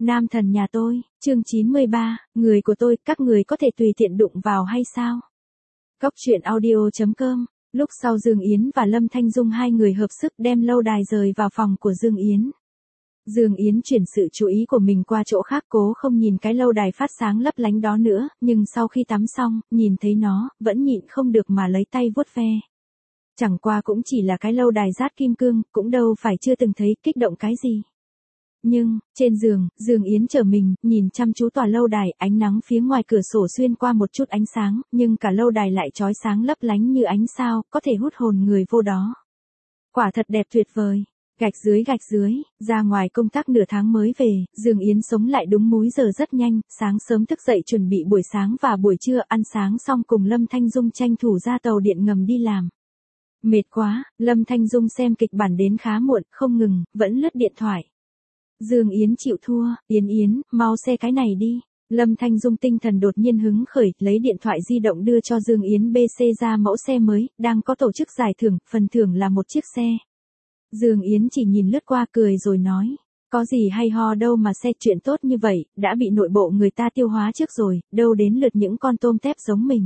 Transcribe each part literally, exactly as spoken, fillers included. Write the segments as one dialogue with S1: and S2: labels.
S1: Nam thần nhà tôi, chương chín mươi ba, người của tôi, các người có thể tùy tiện đụng vào hay sao? Cóc truyện audio chấm com. Lúc sau Dương Yến và Lâm Thanh Dung hai người hợp sức đem lâu đài rời vào phòng của Dương Yến. Dương Yến chuyển sự chú ý của mình qua chỗ khác, cố không nhìn cái lâu đài phát sáng lấp lánh đó nữa, nhưng sau khi tắm xong, nhìn thấy nó, vẫn nhịn không được mà lấy tay vuốt ve. Chẳng qua cũng chỉ là cái lâu đài rát kim cương, cũng đâu phải chưa từng thấy kích động cái gì. Nhưng, trên giường, Dương Yến trở mình, nhìn chăm chú tòa lâu đài, ánh nắng phía ngoài cửa sổ xuyên qua một chút ánh sáng, nhưng cả lâu đài lại chói sáng lấp lánh như ánh sao, có thể hút hồn người vô đó. Quả thật đẹp tuyệt vời. Gạch dưới gạch dưới, ra ngoài công tác nửa tháng mới về, Dương Yến sống lại đúng múi giờ rất nhanh, sáng sớm thức dậy chuẩn bị buổi sáng và buổi trưa ăn sáng xong cùng Lâm Thanh Dung tranh thủ ra tàu điện ngầm đi làm. Mệt quá, Lâm Thanh Dung xem kịch bản đến khá muộn, không ngừng, vẫn lướt điện thoại. Dương Yến chịu thua, Yến Yến, mau xe cái này đi. Lâm Thanh Dung tinh thần đột nhiên hứng khởi, lấy điện thoại di động đưa cho Dương Yến bê xê ra mẫu xe mới, đang có tổ chức giải thưởng, phần thưởng là một chiếc xe. Dương Yến chỉ nhìn lướt qua cười rồi nói, có gì hay ho đâu mà xe, chuyện tốt như vậy, đã bị nội bộ người ta tiêu hóa trước rồi, đâu đến lượt những con tôm tép giống mình.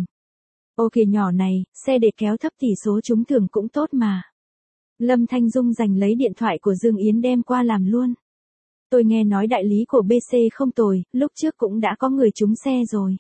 S1: Ô kìa nhỏ này, xe để kéo thấp tỷ số trúng thưởng cũng tốt mà. Lâm Thanh Dung giành lấy điện thoại của Dương Yến đem qua làm luôn. Tôi nghe nói đại lý của bê xê không tồi, lúc trước cũng đã có người trúng xe rồi.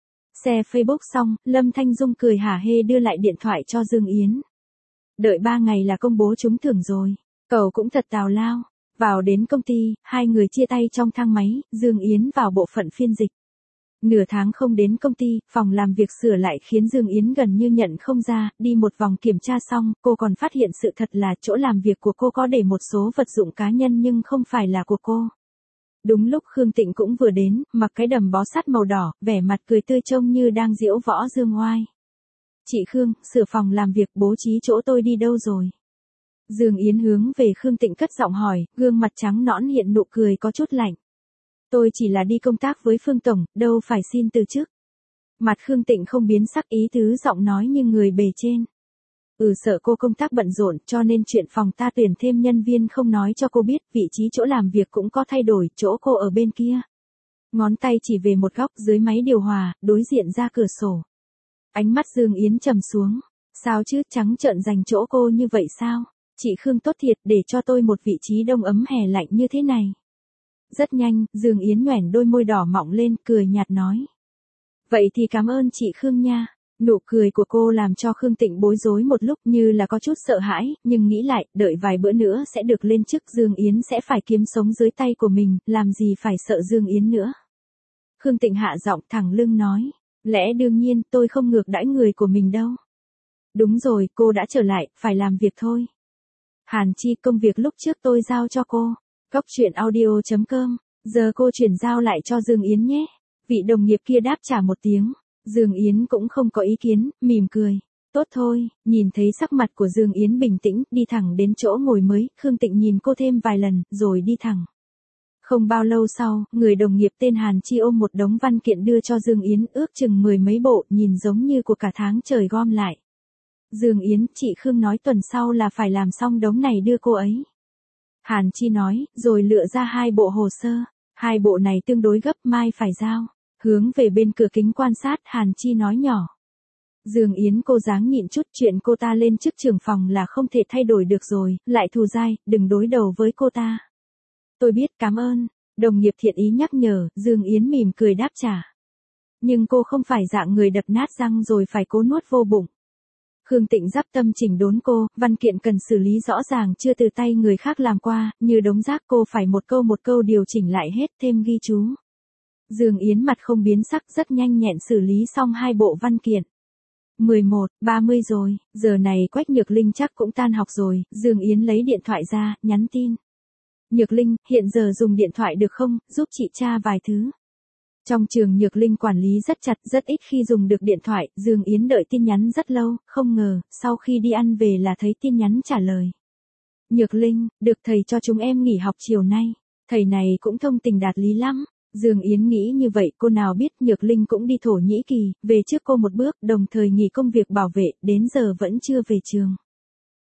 S1: Xe Facebook xong, Lâm Thanh Dung cười hả hê đưa lại điện thoại cho Dương Yến. Đợi ba ngày là công bố trúng thưởng rồi. Cậu cũng thật tào lao. Vào đến công ty, hai người chia tay trong thang máy, Dương Yến vào bộ phận phiên dịch. Nửa tháng không đến công ty, phòng làm việc sửa lại khiến Dương Yến gần như nhận không ra, đi một vòng kiểm tra xong, cô còn phát hiện sự thật là chỗ làm việc của cô có để một số vật dụng cá nhân nhưng không phải là của cô. Đúng lúc Khương Tịnh cũng vừa đến, mặc cái đầm bó sát màu đỏ, vẻ mặt cười tươi trông như đang diễu võ dương oai. Chị Khương, sửa phòng làm việc, bố trí chỗ tôi đi đâu rồi? Dương Yến hướng về Khương Tịnh cất giọng hỏi, gương mặt trắng nõn hiện nụ cười có chút lạnh. Tôi chỉ là đi công tác với Phương Tổng, đâu phải xin từ chức. Mặt Khương Tịnh không biến sắc, ý tứ giọng nói như người bề trên. Ừ, sợ cô công tác bận rộn, cho nên chuyện phòng ta tuyển thêm nhân viên không nói cho cô biết, vị trí chỗ làm việc cũng có thay đổi, chỗ cô ở bên kia. Ngón tay chỉ về một góc dưới máy điều hòa, đối diện ra cửa sổ. Ánh mắt Dương Yến trầm xuống. Sao chứ, trắng trợn giành chỗ cô như vậy sao? Chị Khương tốt thiệt, để cho tôi một vị trí đông ấm hè lạnh như thế này. Rất nhanh, Dương Yến nhoẻn đôi môi đỏ mọng lên, cười nhạt nói. Vậy thì cảm ơn chị Khương nha. Nụ cười của cô làm cho Khương Tịnh bối rối một lúc, như là có chút sợ hãi, nhưng nghĩ lại, đợi vài bữa nữa sẽ được lên chức, Dương Yến sẽ phải kiếm sống dưới tay của mình, làm gì phải sợ Dương Yến nữa. Khương Tịnh hạ giọng thẳng lưng nói. Lẽ đương nhiên, tôi không ngược đãi người của mình đâu. Đúng rồi, cô đã trở lại, phải làm việc thôi. Hàn Chi, công việc lúc trước tôi giao cho cô. Cóc truyện audio chấm com. Giờ cô chuyển giao lại cho Dương Yến nhé. Vị đồng nghiệp kia đáp trả một tiếng. Dương Yến cũng không có ý kiến, mỉm cười. Tốt thôi, nhìn thấy sắc mặt của Dương Yến bình tĩnh, đi thẳng đến chỗ ngồi mới, Khương Tịnh nhìn cô thêm vài lần, rồi đi thẳng. Không bao lâu sau, người đồng nghiệp tên Hàn Chi ôm một đống văn kiện đưa cho Dương Yến, ước chừng mười mấy bộ, nhìn giống như của cả tháng trời gom lại. Dương Yến, chị Khương nói tuần sau là phải làm xong đống này đưa cô ấy. Hàn Chi nói, rồi lựa ra hai bộ hồ sơ. Hai bộ này tương đối gấp, mai phải giao. Hướng về bên cửa kính quan sát, Hàn Chi nói nhỏ. Dương Yến, cô dáng nhịn chút, chuyện cô ta lên chức trưởng phòng là không thể thay đổi được rồi, lại thù dai, đừng đối đầu với cô ta. Tôi biết, cảm ơn. Đồng nghiệp thiện ý nhắc nhở, Dương Yến mỉm cười đáp trả. Nhưng cô không phải dạng người đập nát răng rồi phải cố nuốt vô bụng. Khương Tịnh giáp tâm chỉnh đốn cô, văn kiện cần xử lý rõ ràng chưa từ tay người khác làm qua, như đống rác cô phải một câu một câu điều chỉnh lại hết, thêm ghi chú. Dương Yến mặt không biến sắc, rất nhanh nhẹn xử lý xong hai bộ văn kiện. mười một, ba mươi rồi, giờ này Quách Nhược Linh chắc cũng tan học rồi, Dương Yến lấy điện thoại ra, nhắn tin. Nhược Linh, hiện giờ dùng điện thoại được không, giúp chị tra vài thứ. Trong trường Nhược Linh quản lý rất chặt, rất ít khi dùng được điện thoại, Dương Yến đợi tin nhắn rất lâu, không ngờ, sau khi đi ăn về là thấy tin nhắn trả lời. Nhược Linh, được thầy cho chúng em nghỉ học chiều nay, thầy này cũng thông tình đạt lý lắm. Dương Yến nghĩ như vậy, cô nào biết Nhược Linh cũng đi Thổ Nhĩ Kỳ, về trước cô một bước, đồng thời nghỉ công việc bảo vệ, đến giờ vẫn chưa về trường.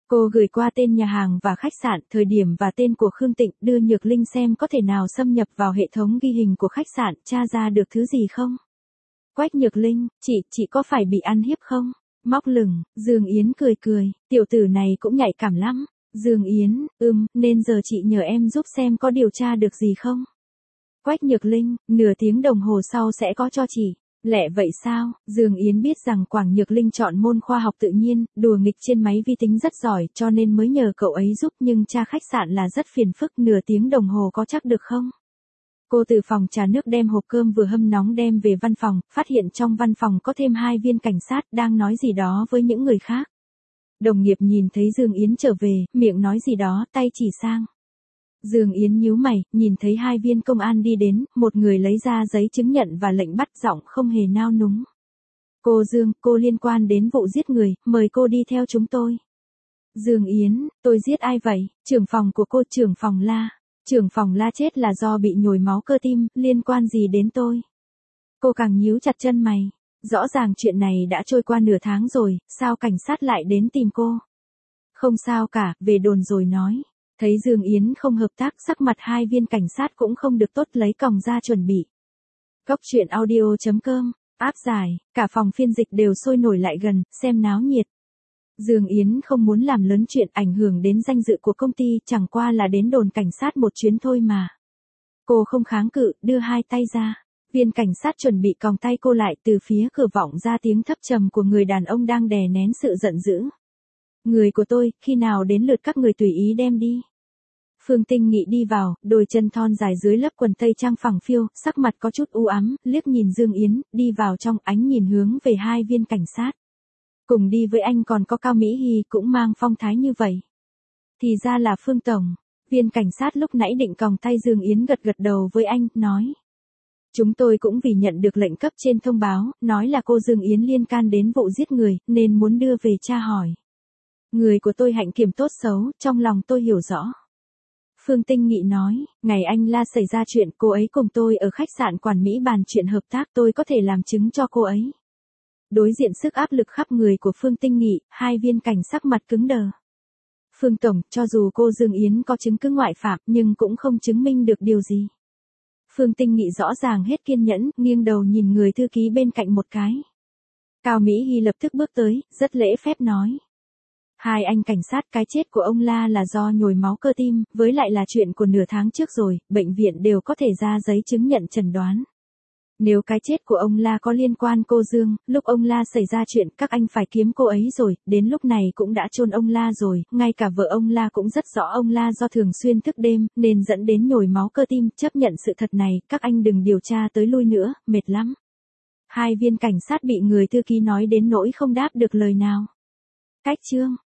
S1: Cô gửi qua tên nhà hàng và khách sạn, thời điểm và tên của Khương Tịnh, đưa Nhược Linh xem có thể nào xâm nhập vào hệ thống ghi hình của khách sạn, tra ra được thứ gì không. Quách Nhược Linh, chị, chị có phải bị ăn hiếp không? Móc lửng, Dương Yến cười cười, tiểu tử này cũng nhạy cảm lắm. Dương Yến, ừm, nên giờ chị nhờ em giúp xem có điều tra được gì không? Quách Nhược Linh, nửa tiếng đồng hồ sau sẽ có cho chị. Lẹ vậy sao? Dương Yến biết rằng Quảng Nhược Linh chọn môn khoa học tự nhiên, đùa nghịch trên máy vi tính rất giỏi, cho nên mới nhờ cậu ấy giúp, nhưng tra khách sạn là rất phiền phức, nửa tiếng đồng hồ có chắc được không? Cô từ phòng trà nước đem hộp cơm vừa hâm nóng đem về văn phòng, phát hiện trong văn phòng có thêm hai viên cảnh sát đang nói gì đó với những người khác. Đồng nghiệp nhìn thấy Dương Yến trở về, miệng nói gì đó, tay chỉ sang. Dương Yến nhíu mày, nhìn thấy hai viên công an đi đến, một người lấy ra giấy chứng nhận và lệnh bắt, giọng không hề nao núng. Cô Dương, cô liên quan đến vụ giết người, mời cô đi theo chúng tôi. Dương Yến, tôi giết ai vậy? Trưởng phòng của cô, trưởng phòng La. Trưởng phòng La chết là do bị nhồi máu cơ tim, liên quan gì đến tôi? Cô càng nhíu chặt chân mày. Rõ ràng chuyện này đã trôi qua nửa tháng rồi, sao cảnh sát lại đến tìm cô? Không sao cả, về đồn rồi nói. Thấy Dương Yến không hợp tác, sắc mặt hai viên cảnh sát cũng không được tốt, lấy còng ra chuẩn bị. Cốc truyện audio chấm com, áp giải, cả phòng phiên dịch đều sôi nổi lại gần, xem náo nhiệt. Dương Yến không muốn làm lớn chuyện ảnh hưởng đến danh dự của công ty, chẳng qua là đến đồn cảnh sát một chuyến thôi mà. Cô không kháng cự, đưa hai tay ra. Viên cảnh sát chuẩn bị còng tay cô lại, từ phía cửa vọng ra tiếng thấp trầm của người đàn ông đang đè nén sự giận dữ. Người của tôi, khi nào đến lượt các người tùy ý đem đi. Phương Tinh Nghị đi vào, đôi chân thon dài dưới lớp quần tây trang phẳng phiu, sắc mặt có chút u ám, liếc nhìn Dương Yến, đi vào trong, ánh nhìn hướng về hai viên cảnh sát. Cùng đi với anh còn có Cao Mỹ Hy, cũng mang phong thái như vậy. Thì ra là Phương Tổng. Viên cảnh sát lúc nãy định còng tay Dương Yến gật gật đầu với anh, nói. Chúng tôi cũng vì nhận được lệnh cấp trên thông báo, nói là cô Dương Yến liên can đến vụ giết người, nên muốn đưa về tra hỏi. Người của tôi hạnh kiểm tốt xấu, trong lòng tôi hiểu rõ. Phương Tinh Nghị nói, ngày anh La xảy ra chuyện, cô ấy cùng tôi ở khách sạn Quản Mỹ bàn chuyện hợp tác, tôi có thể làm chứng cho cô ấy. Đối diện sức áp lực khắp người của Phương Tinh Nghị, hai viên cảnh sắc mặt cứng đờ. Phương Tổng, cho dù cô Dương Yến có chứng cứ ngoại phạm, nhưng cũng không chứng minh được điều gì. Phương Tinh Nghị rõ ràng hết kiên nhẫn, nghiêng đầu nhìn người thư ký bên cạnh một cái. Cao Mỹ Hy lập tức bước tới, rất lễ phép nói. Hai anh cảnh sát, cái chết của ông La là do nhồi máu cơ tim, với lại là chuyện của nửa tháng trước rồi, bệnh viện đều có thể ra giấy chứng nhận chẩn đoán. Nếu cái chết của ông La có liên quan cô Dương, lúc ông La xảy ra chuyện các anh phải kiếm cô ấy rồi, đến lúc này cũng đã chôn ông La rồi, ngay cả vợ ông La cũng rất rõ ông La do thường xuyên thức đêm, nên dẫn đến nhồi máu cơ tim, chấp nhận sự thật này, các anh đừng điều tra tới lui nữa, mệt lắm. Hai viên cảnh sát bị người thư ký nói đến nỗi không đáp được lời nào. Cách chương.